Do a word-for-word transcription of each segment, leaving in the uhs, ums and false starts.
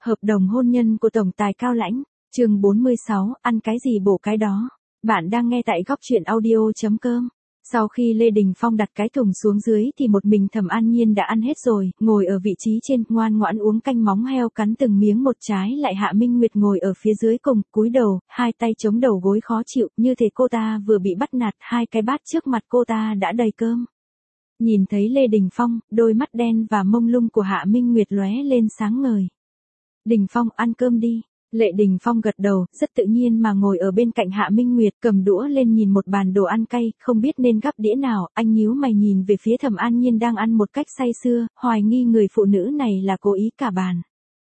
Hợp đồng hôn nhân của tổng tài Cao Lãnh, chương bốn mươi sáu, ăn cái gì bổ cái đó. Bạn đang nghe tại góc truyện audio.com. Sau khi Lê Đình Phong đặt cái thùng xuống dưới thì một mình Thẩm An Nhiên đã ăn hết rồi, ngồi ở vị trí trên, ngoan ngoãn uống canh móng heo cắn từng miếng một, trái lại Hạ Minh Nguyệt ngồi ở phía dưới cùng, cúi đầu, hai tay chống đầu gối khó chịu, như thể cô ta vừa bị bắt nạt, hai cái bát trước mặt cô ta đã đầy cơm. Nhìn thấy Lê Đình Phong, đôi mắt đen và mông lung của Hạ Minh Nguyệt lóe lên sáng ngời. Đình Phong, ăn cơm đi. Lệ Đình Phong gật đầu, rất tự nhiên mà ngồi ở bên cạnh Hạ Minh Nguyệt, cầm đũa lên nhìn một bàn đồ ăn cay, không biết nên gắp đĩa nào, anh nhíu mày nhìn về phía Thẩm An Nhiên đang ăn một cách say sưa, hoài nghi người phụ nữ này là cố ý cả bàn.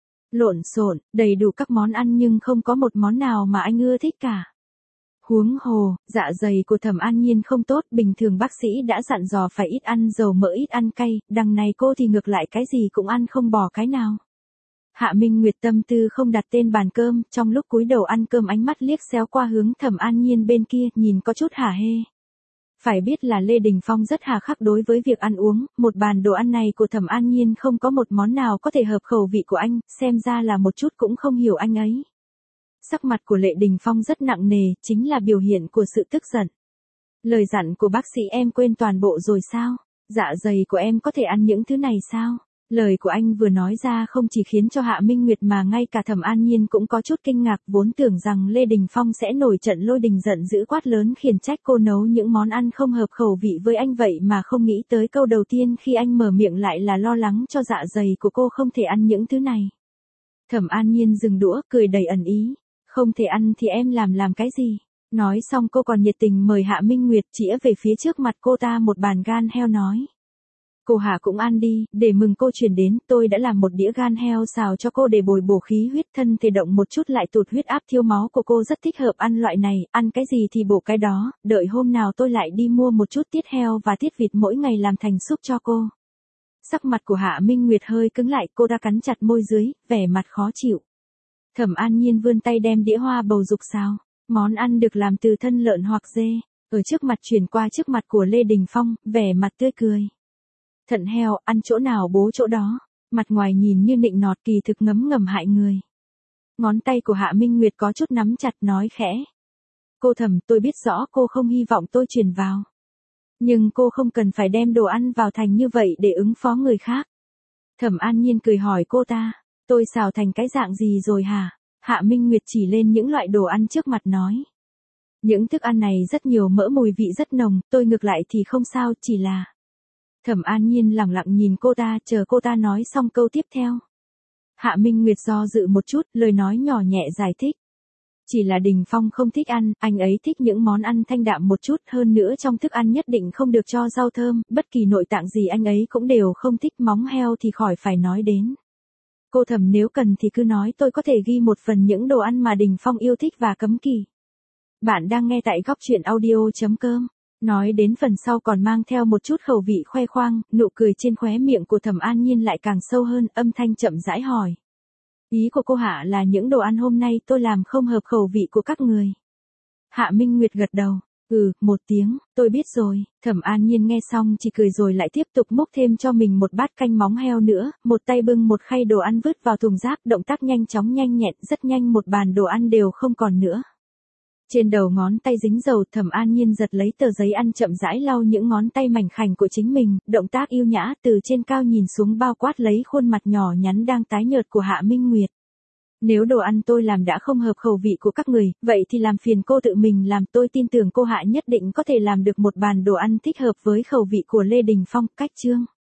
Lộn xộn, đầy đủ các món ăn nhưng không có một món nào mà anh ưa thích cả. Huống hồ, dạ dày của Thẩm An Nhiên không tốt, bình thường bác sĩ đã dặn dò phải ít ăn dầu mỡ, ít ăn cay, đằng này cô thì ngược lại cái gì cũng ăn không bỏ cái nào. Hạ Minh Nguyệt tâm tư không đặt tên bàn cơm, trong lúc cúi đầu ăn cơm ánh mắt liếc xéo qua hướng Thẩm An Nhiên bên kia, nhìn có chút hả hê. Phải biết là Lê Đình Phong rất hà khắc đối với việc ăn uống, một bàn đồ ăn này của Thẩm An Nhiên không có một món nào có thể hợp khẩu vị của anh, xem ra là một chút cũng không hiểu anh ấy. Sắc mặt của Lệ Đình Phong rất nặng nề, chính là biểu hiện của sự tức giận. Lời dặn của bác sĩ em quên toàn bộ rồi sao? Dạ dày của em có thể ăn những thứ này sao? Lời của anh vừa nói ra không chỉ khiến cho Hạ Minh Nguyệt mà ngay cả Thẩm An Nhiên cũng có chút kinh ngạc, vốn tưởng rằng Lê Đình Phong sẽ nổi trận lôi đình giận dữ quát lớn khiển trách cô nấu những món ăn không hợp khẩu vị với anh, vậy mà không nghĩ tới câu đầu tiên khi anh mở miệng lại là lo lắng cho dạ dày của cô không thể ăn những thứ này. Thẩm An Nhiên dừng đũa, cười đầy ẩn ý. Không thể ăn thì em làm làm cái gì? Nói xong cô còn nhiệt tình mời Hạ Minh Nguyệt, chĩa về phía trước mặt cô ta một bàn gan heo nói. Cô Hạ cũng ăn đi, để mừng cô chuyển đến, tôi đã làm một đĩa gan heo xào cho cô để bồi bổ khí huyết, thân thể động một chút lại tụt huyết áp thiếu máu của cô rất thích hợp ăn loại này, ăn cái gì thì bổ cái đó, đợi hôm nào tôi lại đi mua một chút tiết heo và tiết vịt mỗi ngày làm thành súp cho cô. Sắc mặt của Hạ Minh Nguyệt hơi cứng lại, cô ta cắn chặt môi dưới, vẻ mặt khó chịu. Thẩm An Nhiên vươn tay đem đĩa hoa bầu dục xào, món ăn được làm từ thân lợn hoặc dê, ở trước mặt chuyển qua trước mặt của Lê Đình Phong, vẻ mặt tươi cười. Thận heo, ăn chỗ nào bố chỗ đó, mặt ngoài nhìn như nịnh nọt kỳ thực ngấm ngầm hại người. Ngón tay của Hạ Minh Nguyệt có chút nắm chặt nói khẽ. Cô Thẩm, tôi biết rõ cô không hy vọng tôi truyền vào. Nhưng cô không cần phải đem đồ ăn vào thành như vậy để ứng phó người khác. Thẩm An Nhiên cười hỏi cô ta, tôi xào thành cái dạng gì rồi hả? Hạ Minh Nguyệt chỉ lên những loại đồ ăn trước mặt nói. Những thức ăn này rất nhiều mỡ, mùi vị rất nồng, tôi ngược lại thì không sao, chỉ là... Thẩm An Nhiên lẳng lặng nhìn cô ta, chờ cô ta nói xong câu tiếp theo. Hạ Minh Nguyệt do dự một chút, lời nói nhỏ nhẹ giải thích. Chỉ là Đình Phong không thích ăn, anh ấy thích những món ăn thanh đạm một chút, hơn nữa trong thức ăn nhất định không được cho rau thơm, bất kỳ nội tạng gì anh ấy cũng đều không thích, móng heo thì khỏi phải nói đến. Cô Thẩm, nếu cần thì cứ nói, tôi có thể ghi một phần những đồ ăn mà Đình Phong yêu thích và cấm kỵ. Bạn đang nghe tại góc truyện audio.com. Nói đến phần sau còn mang theo một chút khẩu vị khoe khoang, nụ cười trên khóe miệng của Thẩm An Nhiên lại càng sâu hơn, âm thanh chậm rãi hỏi. Ý của cô Hạ là những đồ ăn hôm nay tôi làm không hợp khẩu vị của các người. Hạ Minh Nguyệt gật đầu. Ừ, một tiếng, tôi biết rồi. Thẩm An Nhiên nghe xong chỉ cười rồi lại tiếp tục múc thêm cho mình một bát canh móng heo nữa, một tay bưng một khay đồ ăn vứt vào thùng rác, động tác nhanh chóng nhanh nhẹn, rất nhanh một bàn đồ ăn đều không còn nữa. Trên đầu ngón tay dính dầu, Thẩm An Nhiên giật lấy tờ giấy ăn chậm rãi lau những ngón tay mảnh khảnh của chính mình, động tác yêu nhã, từ trên cao nhìn xuống bao quát lấy khuôn mặt nhỏ nhắn đang tái nhợt của Hạ Minh Nguyệt. Nếu đồ ăn tôi làm đã không hợp khẩu vị của các người, vậy thì làm phiền cô tự mình làm, tôi tin tưởng cô Hạ nhất định có thể làm được một bàn đồ ăn thích hợp với khẩu vị của Lê Đình Phong. Cách chương